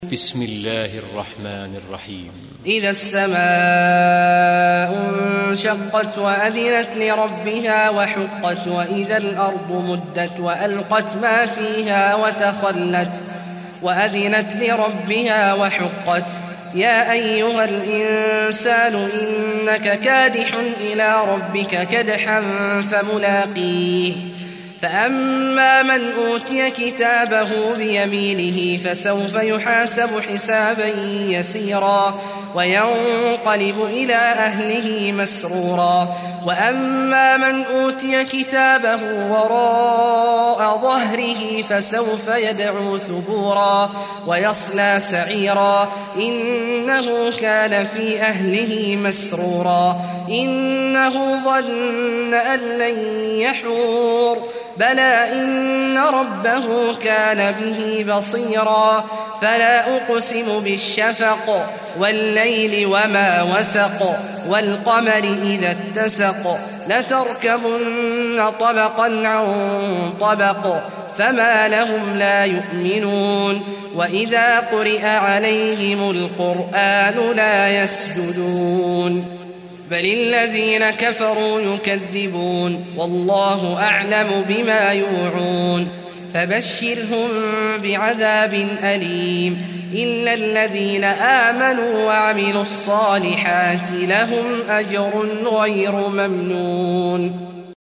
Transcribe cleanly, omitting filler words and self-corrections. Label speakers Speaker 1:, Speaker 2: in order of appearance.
Speaker 1: بسم الله الرحمن الرحيم.
Speaker 2: إذا السماء انشقت وأذنت لربها وحقت وإذا الأرض مدت وألقت ما فيها وأذنت لربها وحقت. يا أيها الإنسان إنك كادح إلى ربك كدحا فملاقيه. فأما من أوتي كتابه بيمينه فسوف يحاسب حسابا يسيرا وينقلب إلى أهله مسرورا. وأما من أوتي كتابه وراء ظهره فسوف يدعو ثبورا ويصلى سعيرا إنه كان في أهله مسرورا. إنه ظن أن لن يحور بلى إن ربه كان به بصيرا. فلا أقسم بالشفق والليل وما وسق والقمر إذا اتسق لتركبن طبقا عن طبق فما لهم لا يؤمنون. وإذا قرئ عليهم القرآن لا يسجدون بل الذين كفروا يكذبون والله أعلم بما يوعون. فبشرهم بعذاب أليم إلا الذين آمنوا وعملوا الصالحات لهم أجر غير ممنون.